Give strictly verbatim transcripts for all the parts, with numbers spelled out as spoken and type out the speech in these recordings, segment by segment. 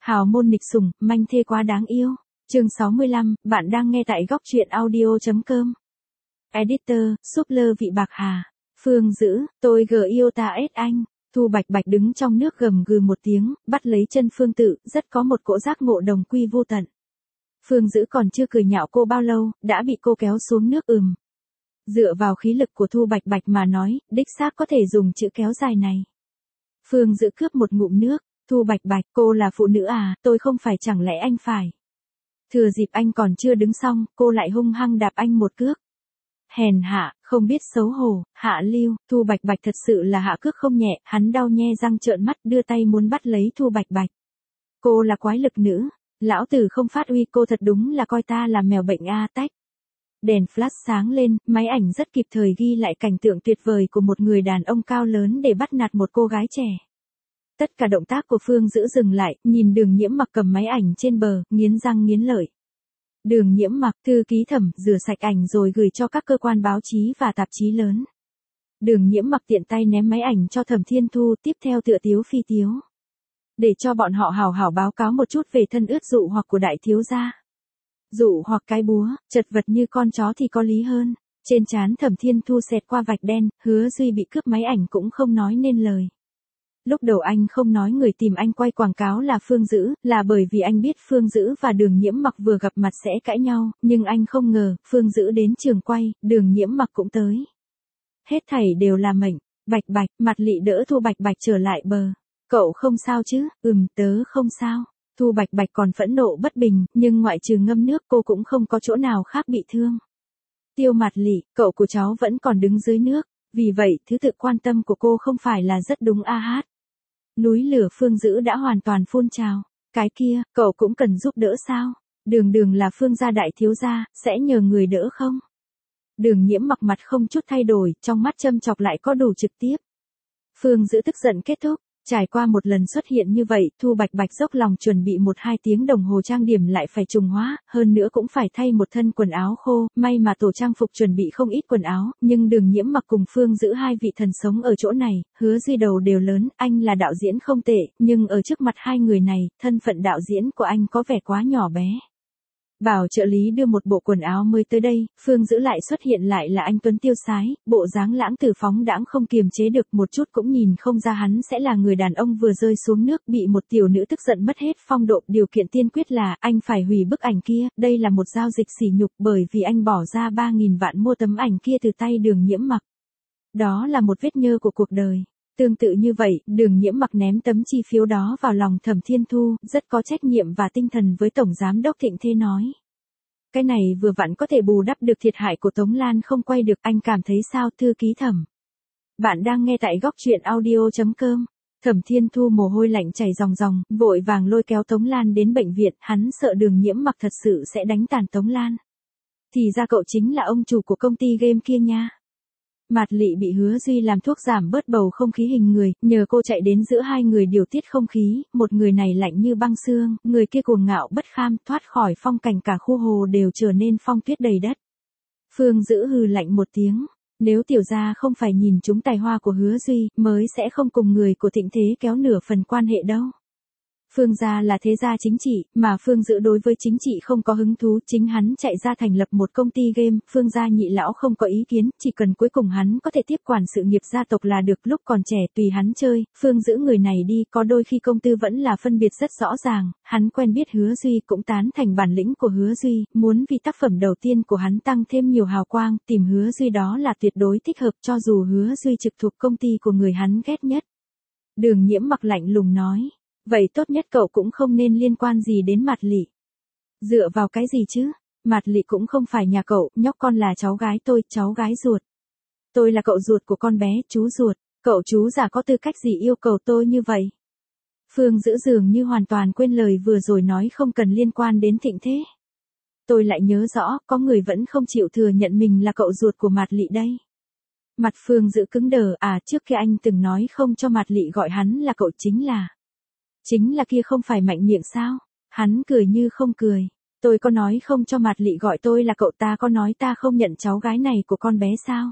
Hào môn nghịch sủng, manh thê quá đáng yêu. Chương sáu mươi lăm, bạn đang nghe tại góc truyện audio chấm com. Editor, Super vị bạc hà. Phương Dữ, tôi gờ yêu ta ết anh. Thu Bạch Bạch đứng trong nước gầm gừ một tiếng, bắt lấy chân Phương Tự, rất có một cỗ giác ngộ đồng quy vô tận. Phương Dữ còn chưa cười nhạo cô bao lâu, đã bị cô kéo xuống nước ừm. Dựa vào khí lực của Thu Bạch Bạch mà nói, đích xác có thể dùng chữ kéo dài này. Phương Dữ cướp một ngụm nước, Thu Bạch Bạch, cô là phụ nữ à, tôi không phải, chẳng lẽ anh phải. Thừa dịp anh còn chưa đứng xong, cô lại hung hăng đạp anh một cước. Hèn hạ, không biết xấu hổ, hạ lưu, Thu Bạch Bạch thật sự là hạ cước không nhẹ, hắn đau nhe răng trợn mắt đưa tay muốn bắt lấy Thu Bạch Bạch. Cô là quái lực nữ, lão tử không phát uy, cô thật đúng là coi ta là mèo bệnh a tách. Đèn flash sáng lên, máy ảnh rất kịp thời ghi lại cảnh tượng tuyệt vời của một người đàn ông cao lớn để bắt nạt một cô gái trẻ. Tất cả động tác của Phương Dữ dừng lại, nhìn Đường Nhiễm Mặc cầm máy ảnh trên bờ, nghiến răng nghiến lợi. Đường Nhiễm Mặc, thư ký Thẩm, rửa sạch ảnh rồi gửi cho các cơ quan báo chí và tạp chí lớn. Đường Nhiễm Mặc tiện tay ném máy ảnh cho Thẩm Thiên Thu, tiếp theo tựa tiếu phi tiếu. Để cho bọn họ hào hào báo cáo một chút về thân ướt dụ hoặc của đại thiếu gia. Dụ hoặc cái búa, chật vật như con chó thì có lý hơn. Trên trán Thẩm Thiên Thu xẹt qua vạch đen, Hứa Duy bị cướp máy ảnh cũng không nói nên lời. Lúc đầu anh không nói người tìm anh quay quảng cáo là Phương Dữ, là bởi vì anh biết Phương Dữ và Đường Nhiễm Mặc vừa gặp mặt sẽ cãi nhau, nhưng anh không ngờ, Phương Dữ đến trường quay, Đường Nhiễm Mặc cũng tới. Hết thảy đều là mệnh. Bạch Bạch, mặt lị đỡ Thu Bạch Bạch trở lại bờ. Cậu không sao chứ? Ừm, tớ không sao. Thu Bạch Bạch còn phẫn nộ bất bình, nhưng ngoại trừ ngâm nước cô cũng không có chỗ nào khác bị thương. Tiêu Mạt Lị, cậu của cháu vẫn còn đứng dưới nước, vì vậy thứ tự quan tâm của cô không phải là rất đúng a hát. Núi lửa Phương Dữ đã hoàn toàn phun trào. Cái kia, cậu cũng cần giúp đỡ sao? Đường Đường là Phương gia đại thiếu gia, sẽ nhờ người đỡ không? Đường Nhiễm Mặc mặt không chút thay đổi, trong mắt châm chọc lại có đủ trực tiếp. Phương Dữ tức giận kết thúc. Trải qua một lần xuất hiện như vậy, Thu Bạch Bạch dốc lòng chuẩn bị một hai tiếng đồng hồ trang điểm lại phải trùng hóa, hơn nữa cũng phải thay một thân quần áo khô, may mà tổ trang phục chuẩn bị không ít quần áo, nhưng Đường Nhiễm Mặc cùng Phương Dữ hai vị thần sống ở chỗ này, Hứa Duy đầu đều lớn, anh là đạo diễn không tệ, nhưng ở trước mặt hai người này, thân phận đạo diễn của anh có vẻ quá nhỏ bé. Bảo trợ lý đưa một bộ quần áo mới tới đây, Phương Dữ lại xuất hiện lại là anh tuấn tiêu sái, bộ dáng lãng tử phóng đãng không kiềm chế được, một chút cũng nhìn không ra hắn sẽ là người đàn ông vừa rơi xuống nước bị một tiểu nữ tức giận mất hết phong độ. Điều kiện tiên quyết là anh phải hủy bức ảnh kia, đây là một giao dịch sỉ nhục bởi vì anh bỏ ra ba nghìn vạn mua tấm ảnh kia từ tay Đường Nhiễm Mặc. Đó là một vết nhơ của cuộc đời. Tương tự như vậy, Đường Nhiễm Mặc ném tấm chi phiếu đó vào lòng Thẩm Thiên Thu, rất có trách nhiệm và tinh thần với Tổng Giám đốc Thịnh Thê nói. Cái này vừa vặn có thể bù đắp được thiệt hại của Tống Lan không quay được, anh cảm thấy sao thư ký Thẩm? Bạn đang nghe tại góc truyện audio chấm com. Thẩm Thiên Thu mồ hôi lạnh chảy ròng ròng, vội vàng lôi kéo Tống Lan đến bệnh viện, hắn sợ Đường Nhiễm Mặc thật sự sẽ đánh tàn Tống Lan. Thì ra cậu chính là ông chủ của công ty game kia nha. Mạt Lị bị Hứa Duy làm thuốc giảm bớt bầu không khí hình người, nhờ cô chạy đến giữa hai người điều tiết không khí, một người này lạnh như băng xương, người kia cuồng ngạo bất kham, thoát khỏi phong cảnh cả khu hồ đều trở nên phong tuyết đầy đất. Phương Dữ hừ lạnh một tiếng, nếu tiểu gia không phải nhìn trúng tài hoa của Hứa Duy, mới sẽ không cùng người của Thịnh Thế kéo nửa phần quan hệ đâu. Phương gia là thế gia chính trị, mà Phương Dữ đối với chính trị không có hứng thú, chính hắn chạy ra thành lập một công ty game, Phương gia nhị lão không có ý kiến, chỉ cần cuối cùng hắn có thể tiếp quản sự nghiệp gia tộc là được, lúc còn trẻ tùy hắn chơi, Phương Dữ người này đi, có đôi khi công tư vẫn là phân biệt rất rõ ràng, hắn quen biết Hứa Duy cũng tán thành bản lĩnh của Hứa Duy, muốn vì tác phẩm đầu tiên của hắn tăng thêm nhiều hào quang, tìm Hứa Duy đó là tuyệt đối thích hợp cho dù Hứa Duy trực thuộc công ty của người hắn ghét nhất. Đường Nhiễm Mặc lạnh lùng nói. Vậy tốt nhất cậu cũng không nên liên quan gì đến Mạt Lị. Dựa vào cái gì chứ? Mạt Lị cũng không phải nhà cậu, nhóc con là cháu gái tôi, cháu gái ruột. Tôi là cậu ruột của con bé, chú ruột, cậu chú già có tư cách gì yêu cầu tôi như vậy? Phương Dữ dường như hoàn toàn quên lời vừa rồi nói không cần liên quan đến Thịnh Thế. Tôi lại nhớ rõ, có người vẫn không chịu thừa nhận mình là cậu ruột của Mạt Lị đây. Mặt Phương Dữ cứng đờ, à trước khi anh từng nói không cho Mạt Lị gọi hắn là cậu chính là... Chính là kia không phải mạnh miệng sao? Hắn cười như không cười. Tôi có nói không cho Mạt Lị gọi tôi là cậu, ta có nói ta không nhận cháu gái này của con bé sao?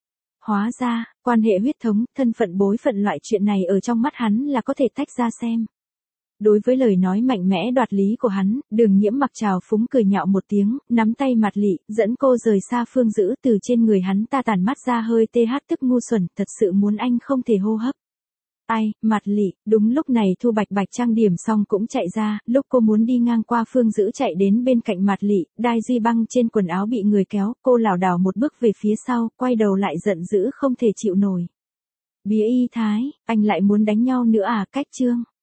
Hóa ra, quan hệ huyết thống, thân phận bối phận loại chuyện này ở trong mắt hắn là có thể tách ra xem. Đối với lời nói mạnh mẽ đoạt lý của hắn, Đường Nhiễm mặc trào phúng cười nhạo một tiếng, nắm tay Mạt Lị, dẫn cô rời xa Phương Dữ, từ trên người hắn ta tản mắt ra hơi th tức ngu xuẩn, thật sự muốn anh không thể hô hấp. Ai, Mạt Lị, đúng lúc này Thu Bạch Bạch trang điểm xong cũng chạy ra, lúc cô muốn đi ngang qua Phương Dữ chạy đến bên cạnh Mạt Lị, đai duy băng trên quần áo bị người kéo, cô lảo đảo một bước về phía sau, quay đầu lại giận dữ không thể chịu nổi. Bía y thái, anh lại muốn đánh nhau nữa à, Cách Trương.